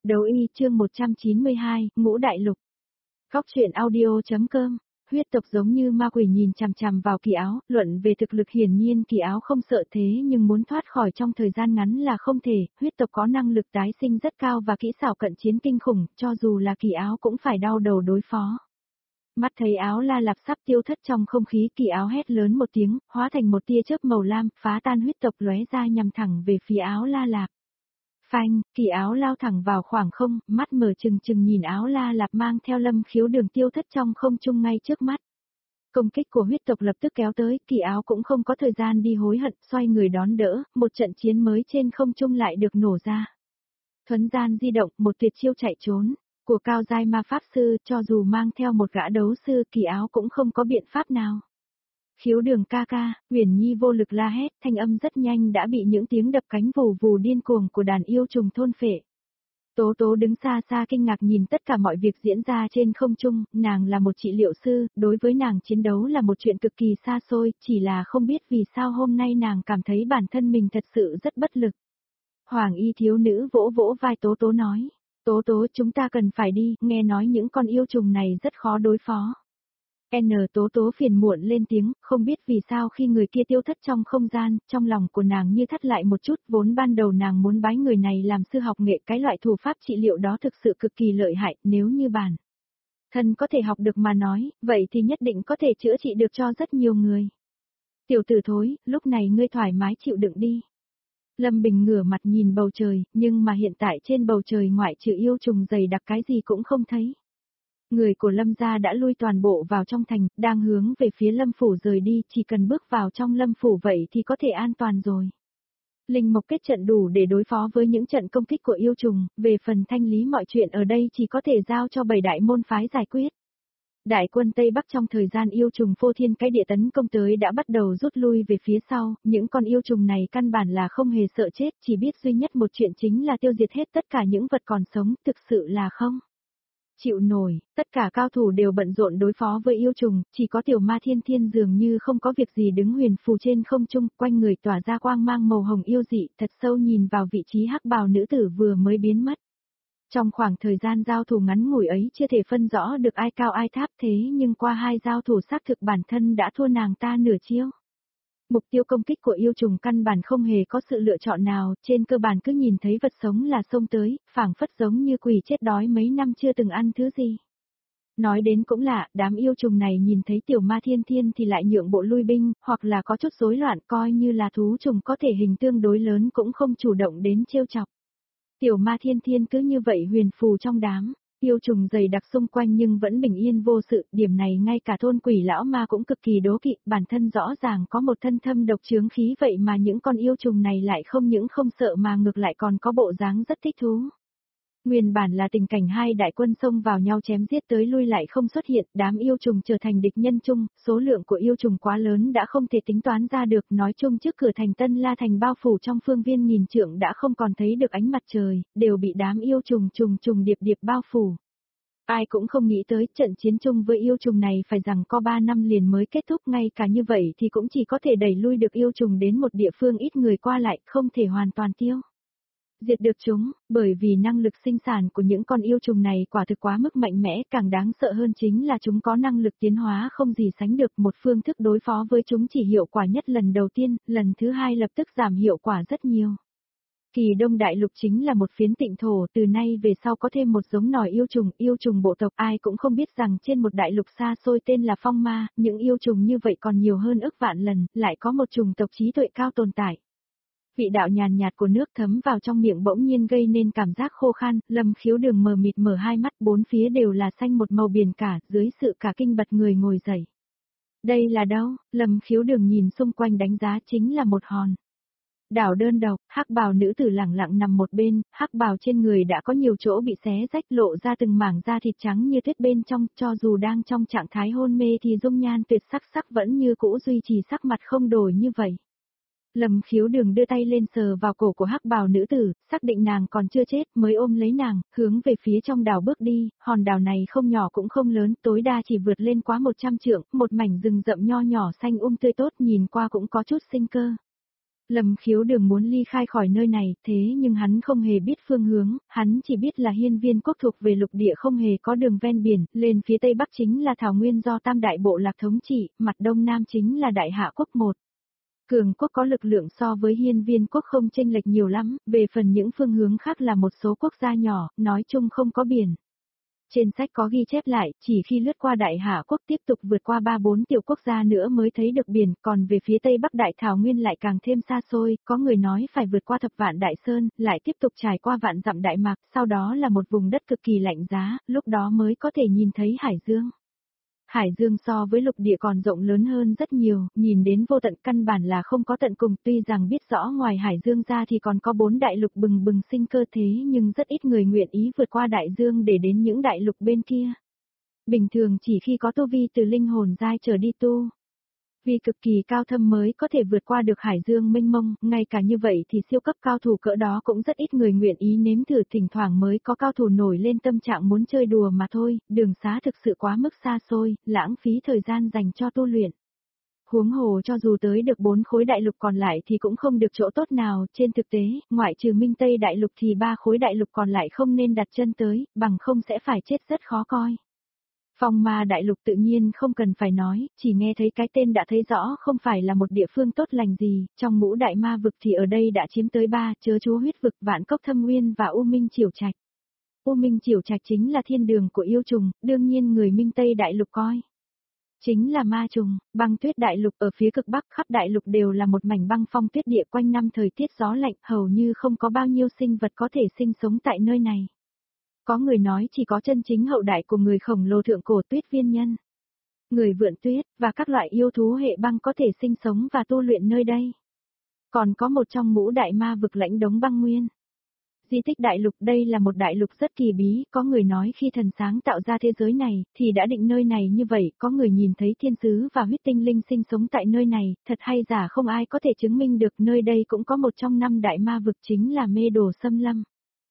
Đấu y chương 192, Ngũ Đại Lục. Góc truyện audio.com. Huyết tộc giống như ma quỷ nhìn chằm chằm vào Kỳ Áo, luận về thực lực hiển nhiên Kỳ Áo không sợ thế nhưng muốn thoát khỏi trong thời gian ngắn là không thể, huyết tộc có năng lực tái sinh rất cao và kỹ xảo cận chiến kinh khủng, cho dù là Kỳ Áo cũng phải đau đầu đối phó. Mắt thấy Áo La Lạp sắp tiêu thất trong không khí, Kỳ Áo hét lớn một tiếng, hóa thành một tia chớp màu lam, phá tan huyết tộc lóe ra nhằm thẳng về phía Áo La Lạp. Phanh, Kỳ Áo lao thẳng vào khoảng không, mắt mở trừng trừng nhìn Áo La Lạp mang theo Lâm Khiếu Đường tiêu thất trong không trung ngay trước mắt. Công kích của huyết tộc lập tức kéo tới, Kỳ Áo cũng không có thời gian đi hối hận, xoay người đón đỡ, một trận chiến mới trên không trung lại được nổ ra. Thuấn gian di động, một tuyệt chiêu chạy trốn của cao giai ma pháp sư, cho dù mang theo một gã đấu sư, Kỳ Áo cũng không có biện pháp nào. Khiếu Đường ca ca, Huyền Nhi vô lực la hét, thanh âm rất nhanh đã bị những tiếng đập cánh vù vù điên cuồng của đàn yêu trùng thôn phệ. Tố Tố đứng xa xa kinh ngạc nhìn tất cả mọi việc diễn ra trên không trung, nàng là một trị liệu sư, đối với nàng chiến đấu là một chuyện cực kỳ xa xôi, chỉ là không biết vì sao hôm nay nàng cảm thấy bản thân mình thật sự rất bất lực. Hoàng y thiếu nữ vỗ vỗ vai Tố Tố nói, Tố Tố chúng ta cần phải đi, nghe nói những con yêu trùng này rất khó đối phó. Tố Tố phiền muộn lên tiếng, không biết vì sao khi người kia tiêu thất trong không gian, trong lòng của nàng như thắt lại một chút, vốn ban đầu nàng muốn bái người này làm sư học nghệ, cái loại thủ pháp trị liệu đó thực sự cực kỳ lợi hại, nếu như bản thân có thể học được mà nói, vậy thì nhất định có thể chữa trị được cho rất nhiều người. Tiểu tử thối, lúc này ngươi thoải mái chịu đựng đi. Lâm Bình ngửa mặt nhìn bầu trời, nhưng mà hiện tại trên bầu trời ngoại trừ yêu trùng dày đặc cái gì cũng không thấy. Người của Lâm gia đã lui toàn bộ vào trong thành, đang hướng về phía Lâm phủ rời đi, chỉ cần bước vào trong Lâm phủ vậy thì có thể an toàn rồi. Linh mộc kết trận đủ để đối phó với những trận công kích của yêu trùng, về phần thanh lý mọi chuyện ở đây chỉ có thể giao cho 7 đại môn phái giải quyết. Đại quân Tây Bắc trong thời gian yêu trùng phô thiên cái địa tấn công tới đã bắt đầu rút lui về phía sau, những con yêu trùng này căn bản là không hề sợ chết, chỉ biết duy nhất một chuyện chính là tiêu diệt hết tất cả những vật còn sống, thực sự là không chịu nổi, tất cả cao thủ đều bận rộn đối phó với yêu trùng, chỉ có tiểu ma Thiên Thiên dường như không có việc gì đứng huyền phù trên không trung, quanh người tỏa ra quang mang màu hồng yêu dị, thật sâu nhìn vào vị trí hắc bào nữ tử vừa mới biến mất. Trong khoảng thời gian giao thủ ngắn ngủi ấy chưa thể phân rõ được ai cao ai thấp, thế nhưng qua hai giao thủ xác thực bản thân đã thua nàng ta nửa chiêu. Mục tiêu công kích của yêu trùng căn bản không hề có sự lựa chọn nào, trên cơ bản cứ nhìn thấy vật sống là xông tới, phảng phất giống như quỷ chết đói mấy năm chưa từng ăn thứ gì. Nói đến cũng lạ, đám yêu trùng này nhìn thấy tiểu ma Thiên Thiên thì lại nhượng bộ lui binh, hoặc là có chút rối loạn, coi như là thú trùng có thể hình tương đối lớn cũng không chủ động đến trêu chọc. Tiểu ma Thiên Thiên cứ như vậy huyền phù trong đám. Yêu trùng dày đặc xung quanh nhưng vẫn bình yên vô sự, điểm này ngay cả thôn quỷ lão ma cũng cực kỳ đố kỵ, bản thân rõ ràng có một thân thâm độc chướng khí vậy mà những con yêu trùng này lại không những không sợ mà ngược lại còn có bộ dáng rất thích thú. Nguyên bản là tình cảnh hai đại quân xông vào nhau chém giết tới lui lại không xuất hiện, đám yêu trùng trở thành địch nhân chung, số lượng của yêu trùng quá lớn đã không thể tính toán ra được, nói chung trước cửa thành Tân La thành bao phủ trong phương viên nghìn trượng đã không còn thấy được ánh mặt trời, đều bị đám yêu trùng trùng điệp điệp bao phủ. Ai cũng không nghĩ tới trận chiến chung với yêu trùng này phải rằng có 3 năm liền mới kết thúc, ngay cả như vậy thì cũng chỉ có thể đẩy lui được yêu trùng đến một địa phương ít người qua lại, không thể hoàn toàn tiêu diệt được chúng, bởi vì năng lực sinh sản của những con yêu trùng này quả thực quá mức mạnh mẽ, càng đáng sợ hơn chính là chúng có năng lực tiến hóa không gì sánh được, một phương thức đối phó với chúng chỉ hiệu quả nhất lần đầu tiên, lần thứ hai lập tức giảm hiệu quả rất nhiều. Kỳ Đông Đại Lục chính là một phiến tịnh thổ, từ nay về sau có thêm một giống nòi yêu trùng bộ tộc, ai cũng không biết rằng trên một đại lục xa xôi tên là Phong Ma, những yêu trùng như vậy còn nhiều hơn ức vạn lần, lại có một chủng tộc trí tuệ cao tồn tại. Vị đạo nhàn nhạt của nước thấm vào trong miệng bỗng nhiên gây nên cảm giác khô khan, Lâm Khiếu Đường mờ mịt mở hai mắt, bốn phía đều là xanh một màu biển cả, dưới sự cả kinh bật người ngồi dậy. Đây là đâu? Lâm Khiếu Đường nhìn xung quanh đánh giá, chính là một hòn đảo đơn độc, hắc bào nữ tử lẳng lặng nằm một bên, hắc bào trên người đã có nhiều chỗ bị xé rách lộ ra từng mảng da thịt trắng như tuyết bên trong, cho dù đang trong trạng thái hôn mê thì dung nhan tuyệt sắc vẫn như cũ duy trì sắc mặt không đổi như vậy. Lâm Khiếu Đường đưa tay lên sờ vào cổ của hắc bào nữ tử, xác định nàng còn chưa chết mới ôm lấy nàng, hướng về phía trong đảo bước đi, hòn đảo này không nhỏ cũng không lớn, tối đa chỉ vượt lên quá 100 trượng, một mảnh rừng rậm nho nhỏ xanh tươi tốt nhìn qua cũng có chút sinh cơ. Lâm Khiếu Đường muốn ly khai khỏi nơi này, thế nhưng hắn không hề biết phương hướng, hắn chỉ biết là hiên viên quốc thuộc về lục địa không hề có đường ven biển, lên phía tây bắc chính là thảo nguyên do tam đại bộ lạc thống trị, mặt đông nam chính là đại hạ quốc một. Cường quốc có lực lượng so với hiên viên quốc không chênh lệch nhiều lắm, về phần những phương hướng khác là một số quốc gia nhỏ, nói chung không có biển. Trên sách có ghi chép lại, chỉ khi lướt qua đại hạ quốc tiếp tục vượt qua 3-4 tiểu quốc gia nữa mới thấy được biển, còn về phía tây bắc đại thảo nguyên lại càng thêm xa xôi, có người nói phải vượt qua thập vạn đại sơn, lại tiếp tục trải qua vạn dặm đại mạc, sau đó là một vùng đất cực kỳ lạnh giá, lúc đó mới có thể nhìn thấy hải dương. Hải dương so với lục địa còn rộng lớn hơn rất nhiều, nhìn đến vô tận căn bản là không có tận cùng, tuy rằng biết rõ ngoài hải dương ra thì còn có 4 đại lục bừng bừng sinh cơ thế nhưng rất ít người nguyện ý vượt qua đại dương để đến những đại lục bên kia. Bình thường chỉ khi có tu vi từ linh hồn giai trở đi tu. Vì cực kỳ cao thâm mới có thể vượt qua được hải dương mênh mông, ngay cả như vậy thì siêu cấp cao thủ cỡ đó cũng rất ít người nguyện ý nếm thử, thỉnh thoảng mới có cao thủ nổi lên tâm trạng muốn chơi đùa mà thôi, đường xá thực sự quá mức xa xôi, lãng phí thời gian dành cho tu luyện. Huống hồ cho dù tới được 4 khối đại lục còn lại thì cũng không được chỗ tốt nào, trên thực tế, ngoại trừ Minh Tây đại lục thì 3 khối đại lục còn lại không nên đặt chân tới, bằng không sẽ phải chết rất khó coi. Phong Ma đại lục tự nhiên không cần phải nói, chỉ nghe thấy cái tên đã thấy rõ không phải là một địa phương tốt lành gì, trong ngũ đại ma vực thì ở đây đã chiếm tới 3, Chớ Chú Huyết Vực, Vạn Cốc Thâm Nguyên và U Minh Chiểu Trạch. U Minh Chiểu Trạch chính là thiên đường của yêu trùng, đương nhiên người Minh Tây đại lục coi. Chính là ma trùng, băng tuyết đại lục ở phía cực bắc khắp đại lục đều là một mảnh băng phong tuyết địa, quanh năm thời tiết gió lạnh, hầu như không có bao nhiêu sinh vật có thể sinh sống tại nơi này. Có người nói chỉ có chân chính hậu đại của người khổng lồ thượng cổ tuyết viên nhân, người vượn tuyết, và các loại yêu thú hệ băng có thể sinh sống và tu luyện nơi đây. Còn có một trong ngũ đại ma vực Lãnh Đống Băng Nguyên. Di tích đại lục, đây là một đại lục rất kỳ bí, có người nói khi thần sáng tạo ra thế giới này, thì đã định nơi này như vậy, có người nhìn thấy thiên sứ và huyết tinh linh sinh sống tại nơi này, thật hay giả không ai có thể chứng minh được, nơi đây cũng có một trong 5 đại ma vực chính là Mê Đồ Xâm Lâm.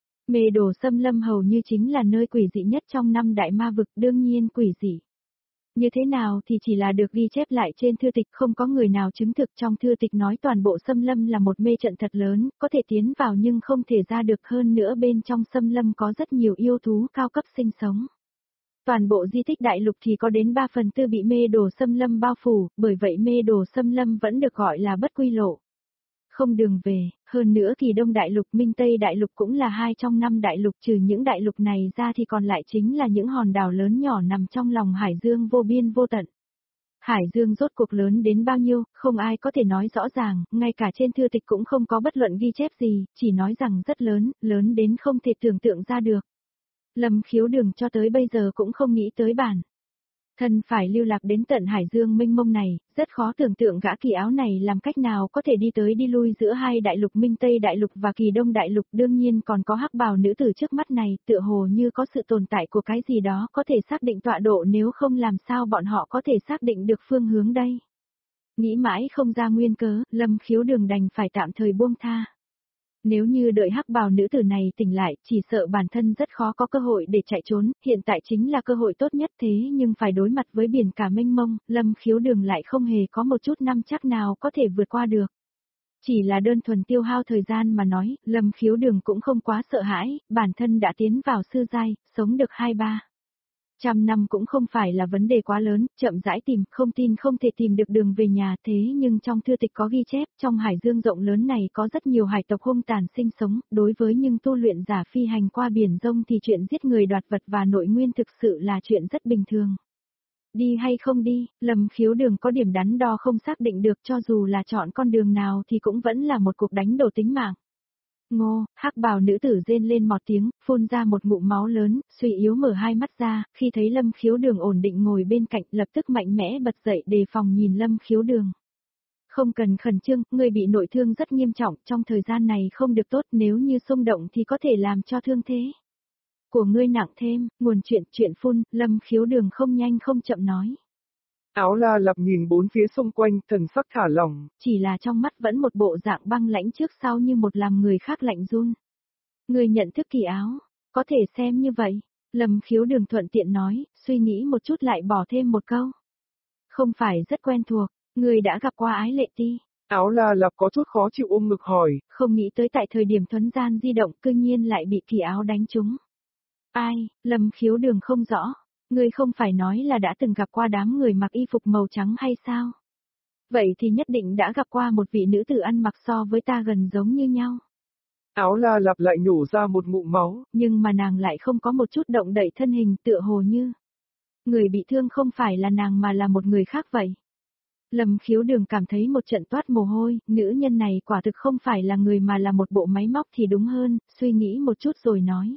Mê Đồ Xâm Lâm hầu như chính là nơi quỷ dị nhất trong 5 đại ma vực, đương nhiên quỷ dị. Như thế nào thì chỉ là được ghi chép lại trên thư tịch, không có người nào chứng thực. Trong thư tịch nói toàn bộ xâm lâm là một mê trận thật lớn, có thể tiến vào nhưng không thể ra được, hơn nữa bên trong xâm lâm có rất nhiều yêu thú cao cấp sinh sống. Toàn bộ di tích đại lục thì có đến 3/4 bị mê đồ xâm lâm bao phủ, bởi vậy mê đồ xâm lâm vẫn được gọi là bất quy lộ. Không đường về, hơn nữa Kỳ Đông đại lục, Minh Tây đại lục cũng là 2 trong 5 đại lục, trừ những đại lục này ra thì còn lại chính là những hòn đảo lớn nhỏ nằm trong lòng hải dương vô biên vô tận. Hải dương rốt cuộc lớn đến bao nhiêu, không ai có thể nói rõ ràng, ngay cả trên thư tịch cũng không có bất luận ghi chép gì, chỉ nói rằng rất lớn, lớn đến không thể tưởng tượng ra được. Lâm Khiếu Đường cho tới bây giờ cũng không nghĩ tới bản thân phải lưu lạc đến tận hải dương mênh mông này, rất khó tưởng tượng gã Kỳ Áo này làm cách nào có thể đi tới đi lui giữa hai đại lục Minh Tây đại lục và Kỳ Đông đại lục, đương nhiên còn có hắc bào nữ tử trước mắt này, tựa hồ như có sự tồn tại của cái gì đó có thể xác định tọa độ, nếu không làm sao bọn họ có thể xác định được phương hướng đây. Nghĩ mãi không ra nguyên cớ, Lâm Khiếu Đường đành phải tạm thời buông tha. Nếu như đợi hắc bào nữ tử này tỉnh lại, chỉ sợ bản thân rất khó có cơ hội để chạy trốn, hiện tại chính là cơ hội tốt nhất, thế nhưng phải đối mặt với biển cả mênh mông, Lâm Khiếu Đường lại không hề có một chút năm chắc nào có thể vượt qua được. Chỉ là đơn thuần tiêu hao thời gian mà nói, Lâm Khiếu Đường cũng không quá sợ hãi, bản thân đã tiến vào sư giai, sống được 2-3 trăm năm cũng không phải là vấn đề quá lớn, chậm rãi tìm, không tin không thể tìm được đường về nhà, thế nhưng trong thư tịch có ghi chép, trong hải dương rộng lớn này có rất nhiều hải tộc hung tàn sinh sống, đối với những tu luyện giả phi hành qua biển rông thì chuyện giết người đoạt vật và nội nguyên thực sự là chuyện rất bình thường. Đi hay không đi, Lâm Khiếu Đường có điểm đắn đo không xác định được, cho dù là chọn con đường nào thì cũng vẫn là một cuộc đánh đổi tính mạng. Ngô, hắc bào nữ tử rên lên một tiếng, phun ra một ngụm máu lớn, suy yếu mở hai mắt ra, khi thấy Lâm Khiếu Đường ổn định ngồi bên cạnh, lập tức mạnh mẽ bật dậy đề phòng nhìn Lâm Khiếu Đường. Không cần khẩn trương, ngươi bị nội thương rất nghiêm trọng, trong thời gian này không được tốt, nếu như xung động thì có thể làm cho thương thế của ngươi nặng thêm. Nguồn chuyện phun, Lâm Khiếu Đường không nhanh không chậm nói. Áo La Lạp nhìn bốn phía xung quanh, thần sắc thả lỏng. Chỉ là trong mắt vẫn một bộ dạng băng lãnh trước sau như một làm người khác lạnh run. Người nhận thức Kỳ Áo, có thể xem như vậy. Lâm Khiếu Đường thuận tiện nói, suy nghĩ một chút lại bỏ thêm một câu. Không phải rất quen thuộc, người đã gặp qua Ái Lệ Ti. Áo La Lạp có chút khó chịu ôm ngực hỏi. Không nghĩ tới tại thời điểm thuấn gian di động cư nhiên lại bị Kỳ Áo đánh trúng. Ai, Lâm Khiếu Đường không rõ. Ngươi không phải nói là đã từng gặp qua đám người mặc y phục màu trắng hay sao? Vậy thì nhất định đã gặp qua một vị nữ tử ăn mặc so với ta gần giống như nhau. Áo La Lạp lại nhổ ra một ngụm máu. Nhưng mà nàng lại không có một chút động đậy thân hình tựa hồ như. Người bị thương không phải là nàng mà là một người khác vậy. Lâm Khiếu Đường cảm thấy một trận toát mồ hôi, nữ nhân này quả thực không phải là người mà là một bộ máy móc thì đúng hơn, suy nghĩ một chút rồi nói.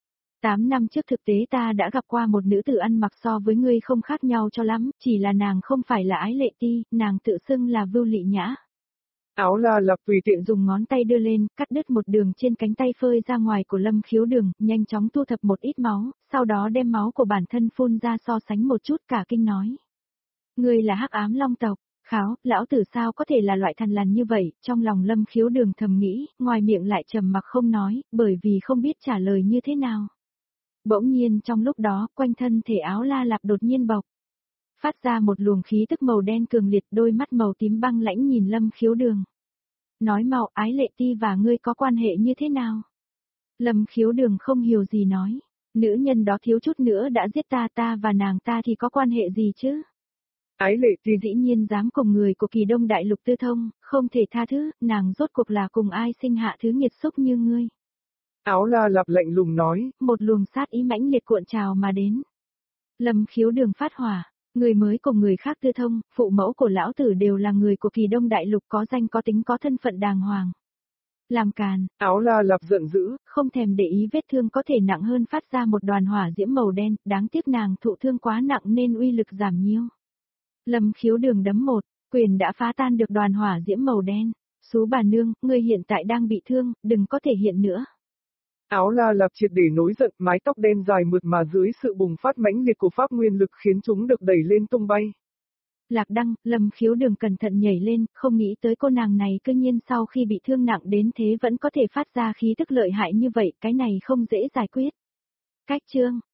8 năm trước thực tế ta đã gặp qua một nữ tử ăn mặc so với ngươi không khác nhau cho lắm, chỉ là nàng không phải là Ái Lệ Ti, nàng tự xưng là Vưu Lị Nhã. Áo La Lạp tùy tiện Dùng ngón tay đưa lên, cắt đứt một đường trên cánh tay phơi ra ngoài của Lâm Khiếu Đường, nhanh chóng thu thập một ít máu, sau đó đem máu của bản thân phun ra so sánh một chút cả kinh nói. Ngươi là Hắc Ám Long tộc. Kháo, lão tử sao có thể là loại thằn lằn như vậy, trong lòng Lâm Khiếu Đường thầm nghĩ, ngoài miệng lại trầm mặc không nói, bởi vì không biết trả lời như thế nào. Bỗng nhiên trong lúc đó, quanh thân thể Áo La Lạp đột nhiên bộc. Phát ra một luồng khí tức màu đen cường liệt, đôi mắt màu tím băng lãnh nhìn Lâm Khiếu Đường. Nói mau, Ái Lệ Ti và ngươi có quan hệ như thế nào? Lâm Khiếu Đường không hiểu gì nói. Nữ nhân đó thiếu chút nữa đã giết ta và nàng ta thì có quan hệ gì chứ? Ái Lệ Ti dĩ nhiên dám cùng người của Kỳ Đông Đại Lục tư thông, không thể tha thứ, nàng rốt cuộc là cùng ai sinh hạ thứ nghiệt xúc như ngươi. Áo La Lạp lạnh lùng nói. Một luồng sát ý mãnh liệt cuộn trào mà đến. Lâm Khiếu Đường phát hỏa, người mới cùng người khác tư thông, phụ mẫu của lão tử đều là người của Kỳ Đông Đại Lục có danh có tính có thân phận đàng hoàng. Làm càn, Áo La Lạp giận dữ, không thèm để ý vết thương có thể nặng hơn phát ra một đoàn hỏa diễm màu đen, đáng tiếc nàng thụ thương quá nặng nên uy lực giảm nhiều. Lâm Khiếu Đường đấm một, quyền đã phá tan được đoàn hỏa diễm màu đen. Sú bà nương, ngươi hiện tại đang bị thương, đừng có thể hiện nữa. Áo La Lạp triệt để nổi giận, mái tóc đen dài mượt mà dưới sự bùng phát mãnh liệt của pháp nguyên lực khiến chúng được đẩy lên tung bay. Lạc Đăng, Lâm Khiếu Đường cẩn thận nhảy lên, không nghĩ tới cô nàng này cư nhiên sau khi bị thương nặng đến thế vẫn có thể phát ra khí tức lợi hại như vậy, cái này không dễ giải quyết. Cách chương